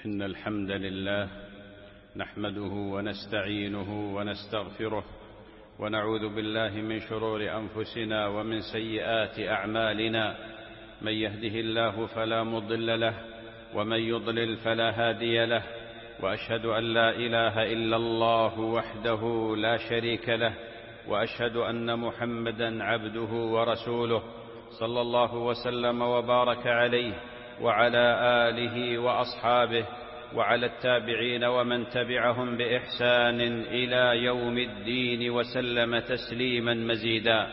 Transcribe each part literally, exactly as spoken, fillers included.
إن الحمد لله نحمده ونستعينه ونستغفره ونعوذ بالله من شرور أنفسنا ومن سيئات أعمالنا. من يهده الله فلا مضل له ومن يضلل فلا هادي له، وأشهد أن لا إله إلا الله وحده لا شريك له، وأشهد أن محمدا عبده ورسوله صلى الله وسلم وبارك عليه وعلى آله وأصحابه وعلى التابعين ومن تبعهم بإحسان إلى يوم الدين وسلم تسليما مزيدا.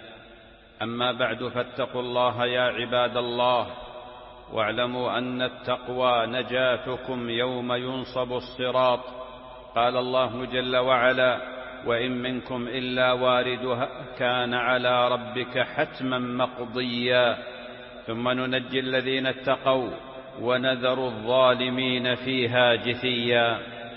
أما بعد، فاتقوا الله يا عباد الله، واعلموا أن التقوى نجاتكم يوم ينصب الصراط. قال الله جل وعلا: وإن منكم إلا واردها كان على ربك حتما مقضيا ثم ننجي الذين اتقوا ونذر الظالمين فيها جثيا.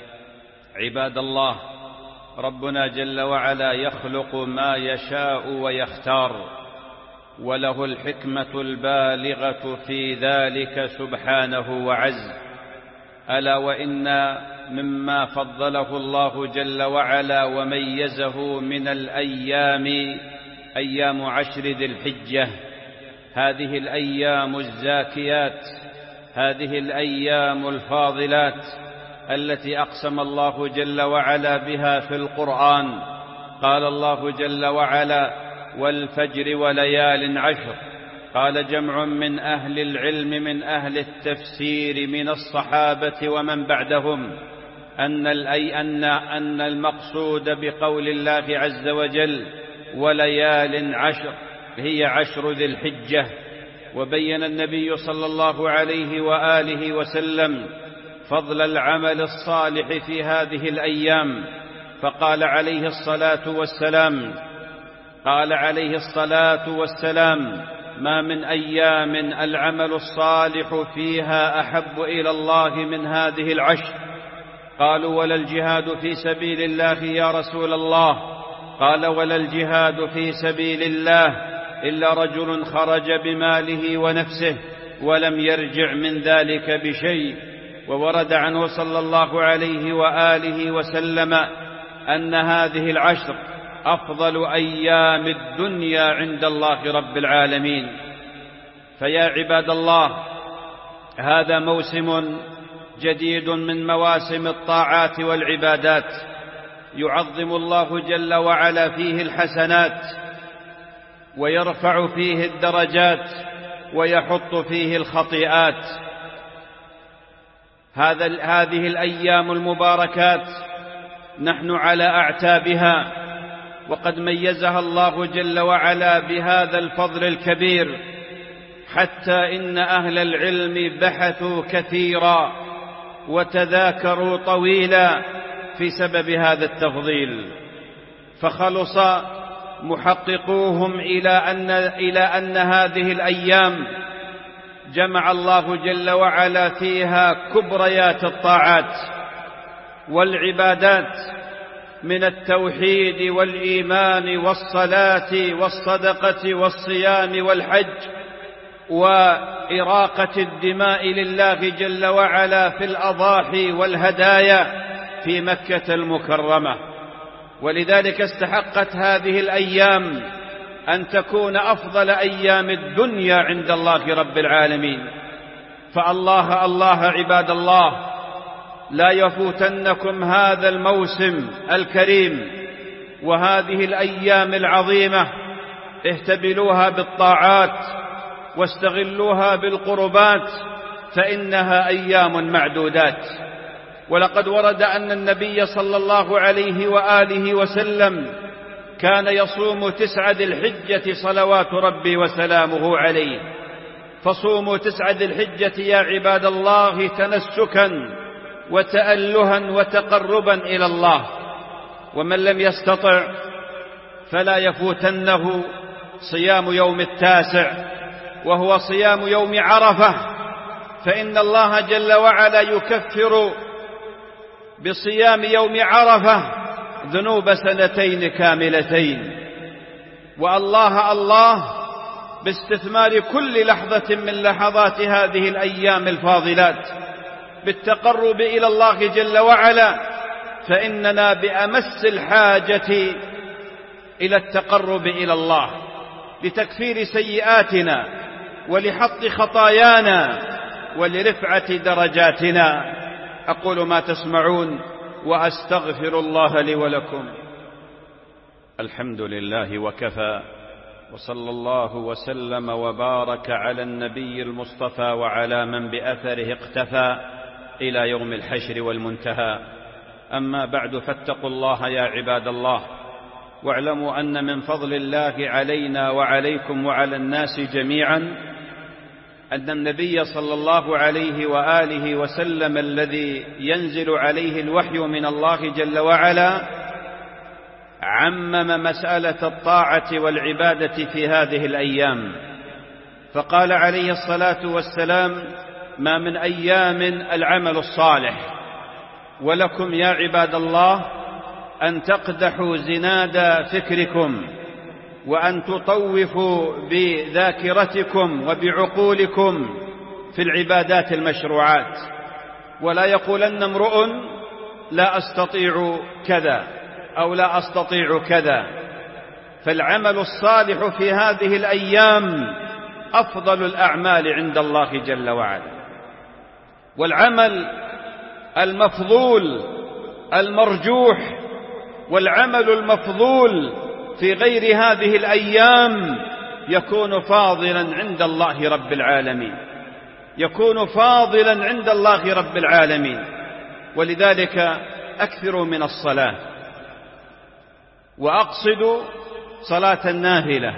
عباد الله، ربنا جل وعلا يخلق ما يشاء ويختار، وله الحكمة البالغة في ذلك سبحانه وعز. ألا وإن مما فضله الله جل وعلا وميزه من الأيام أيام عشر ذي الحجة، هذه الأيام الزاكيات، هذه الأيام الفاضلات التي أقسم الله جل وعلا بها في القرآن. قال الله جل وعلا: والفجر وليال عشر. قال جمع من أهل العلم من أهل التفسير من الصحابة ومن بعدهم أن الأي أن أن المقصود بقول الله عز وجل وليال عشر هي عشر ذي الحجة. وبين النبي صلى الله عليه وآله وسلم فضل العمل الصالح في هذه الأيام، فقال عليه الصلاة والسلام قال عليه الصلاة والسلام: ما من أيام العمل الصالح فيها أحب إلى الله من هذه العشر. قالوا: ولا الجهاد في سبيل الله يا رسول الله؟ قال: ولا الجهاد في سبيل الله إلا رجل خرج بماله ونفسه ولم يرجع من ذلك بشيء. وورد عنه صلى الله عليه وآله وسلم أن هذه العشر أفضل أيام الدنيا عند الله رب العالمين. فيا عباد الله، هذا موسم جديد من مواسم الطاعات والعبادات، يعظم الله جل وعلا فيه الحسنات ويرفع فيه الدرجات ويحط فيه الخطيئات. هذا هذه الأيام المباركات نحن على أعتابها، وقد ميزها الله جل وعلا بهذا الفضل الكبير، حتى إن أهل العلم بحثوا كثيرا وتذاكروا طويلا في سبب هذا التفضيل، فخلص محققوهم إلى أن, إلى أن هذه الأيام جمع الله جل وعلا فيها كبريات الطاعات والعبادات من التوحيد والإيمان والصلاة والصدقة والصيام والحج وإراقة الدماء لله جل وعلا في الأضاحي والهدايا في مكة المكرمة. ولذلك استحقت هذه الأيام أن تكون أفضل أيام الدنيا عند الله رب العالمين. فالله الله عباد الله، لا يفوتنكم هذا الموسم الكريم وهذه الأيام العظيمة. اهتبلوها بالطاعات واستغلوها بالقربات، فإنها أيام معدودات. ولقد ورد أن النبي صلى الله عليه وآله وسلم كان يصوم تسعة ذي الحجة صلوات ربي وسلامه عليه. فصوموا تسعة ذي الحجة يا عباد الله تنسكا وتألها وتقربا إلى الله. ومن لم يستطع فلا يفوتنه صيام يوم التاسع، وهو صيام يوم عرفة، فإن الله جل وعلا يكفر بصيام يوم عرفة ذنوب سنتين كاملتين. والله الله باستثمار كل لحظة من لحظات هذه الأيام الفاضلات بالتقرب إلى الله جل وعلا، فإننا بأمس الحاجة إلى التقرب إلى الله لتكفير سيئاتنا ولحط خطايانا ولرفعة درجاتنا. أقول ما تسمعون وأستغفر الله لي ولكم. الحمد لله وكفى، وصلى الله وسلم وبارك على النبي المصطفى وعلى من بأثره اقتفى إلى يوم الحشر والمنتهى. أما بعد، فاتقوا الله يا عباد الله، واعلموا أن من فضل الله علينا وعليكم وعلى الناس جميعا أن النبي صلى الله عليه وآله وسلم الذي ينزل عليه الوحي من الله جل وعلا عمم مسألة الطاعة والعبادة في هذه الأيام، فقال عليه الصلاة والسلام: ما من أيام العمل الصالح، ولكم يا عباد الله أن تقدحوا زناد فكركم، وأن تطوفوا بذاكرتكم وبعقولكم في العبادات المشروعات، ولا يقولن امرؤ لا أستطيع كذا أو لا أستطيع كذا. فالعمل الصالح في هذه الأيام أفضل الأعمال عند الله جل وعلا، والعمل المفضول المرجوح والعمل المفضول في غير هذه الأيام يكون فاضلا عند الله رب العالمين، يكون فاضلا عند الله رب العالمين. ولذلك أكثروا من الصلاة، وأقصدوا صلاة النافلة.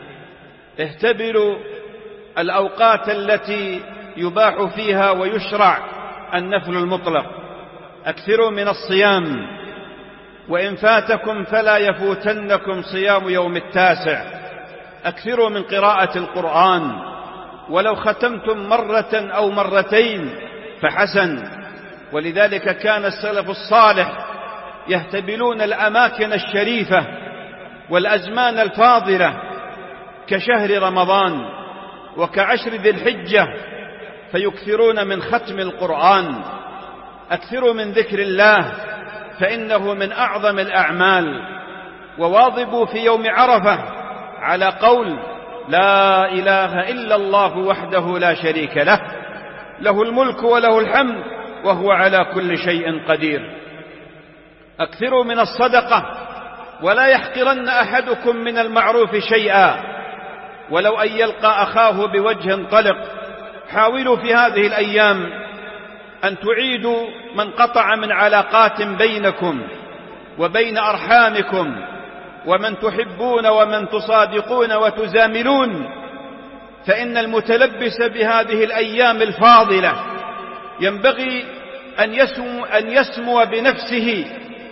اهتبلوا الأوقات التي يباح فيها ويشرع النفل المطلق. أكثروا من الصيام، وإن فاتكم فلا يفوتنكم صيام يوم التاسع. أكثروا من قراءة القرآن، ولو ختمتم مرة أو مرتين فحسن. ولذلك كان السلف الصالح يهتبلون الأماكن الشريفة والأزمان الفاضلة كشهر رمضان وكعشر ذي الحجة، فيكثرون من ختم القرآن. أكثروا من ذكر الله، فإنه من أعظم الأعمال. وواظبوا في يوم عرفة على قول لا إله إلا الله وحده لا شريك له، له الملك وله الحمد وهو على كل شيء قدير. أكثروا من الصدقة، ولا يحقرن أحدكم من المعروف شيئا ولو أن يلقى أخاه بوجه طلق. حاولوا في هذه الأيام أن تعيدوا من قطع من علاقات بينكم وبين أرحامكم ومن تحبون ومن تصادقون وتزاملون، فإن المتلبس بهذه الأيام الفاضلة ينبغي أن يسمو, أن يسمو بنفسه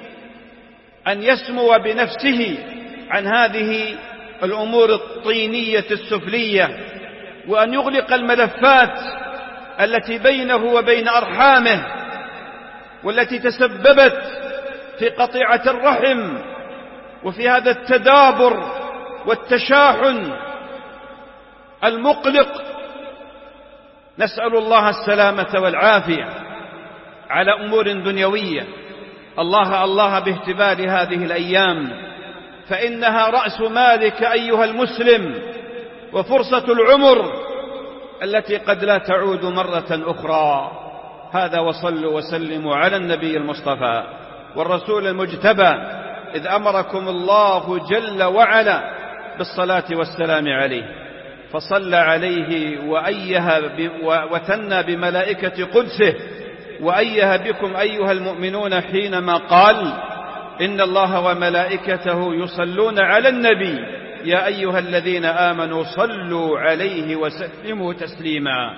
أن يسمو بنفسه عن هذه الأمور الطينية السفلية، وأن يغلق الملفات التي بينه وبين أرحامه والتي تسببت في قطيعة الرحم وفي هذا التدابر والتشاحن المقلق. نسأل الله السلامة والعافية على أمور دنيوية. الله الله باهتبال هذه الأيام، فإنها رأس مالك أيها المسلم، وفرصة العمر التي قد لا تعود مرة أخرى. هذا، وصلوا وسلموا على النبي المصطفى والرسول المجتبى، إذ أمركم الله جل وعلا بالصلاة والسلام عليه، فصلى عليه وأيه وثنى بملائكة قدسه وأيه بكم أيها المؤمنون حينما قال إن الله وملائكته يصلون على النبي يا أيها الذين آمنوا صلوا عليه وسلموا تسليما.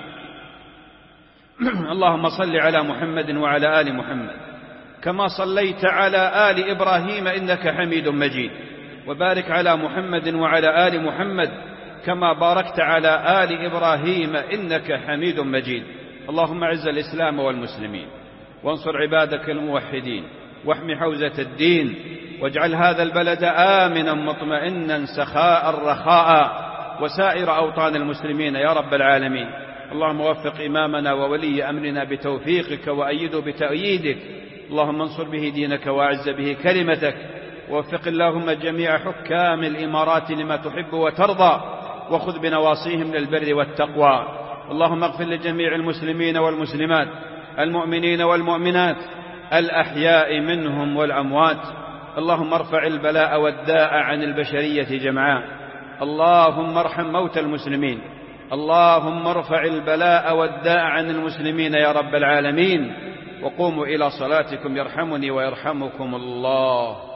اللهم صل على محمد وعلى آل محمد كما صليت على آل إبراهيم إنك حميد مجيد، وبارك على محمد وعلى آل محمد كما باركت على آل إبراهيم إنك حميد مجيد. اللهم اعز الإسلام والمسلمين، وانصر عبادك الموحدين، واحم حوزة الدين، واجعل هذا البلد آمنا مطمئنا سخاء رخاء، وسائر أوطان المسلمين يا رب العالمين. اللهم وفق إمامنا وولي أمرنا بتوفيقك وأيده بتأييدك، اللهم انصر به دينك وأعز به كلمتك، ووفق اللهم جميع حكام الإمارات لما تحب وترضى، وخذ بنواصيهم للبر والتقوى. اللهم اغفر لجميع المسلمين والمسلمات، المؤمنين والمؤمنات، الأحياء منهم والأموات. اللهم ارفع البلاء والداء عن البشرية جمعاء. اللهم ارحم موتى المسلمين، اللهم ارفع البلاء والداء عن المسلمين يا رب العالمين. وقوموا إلى صلاتكم يرحمني ويرحمكم الله.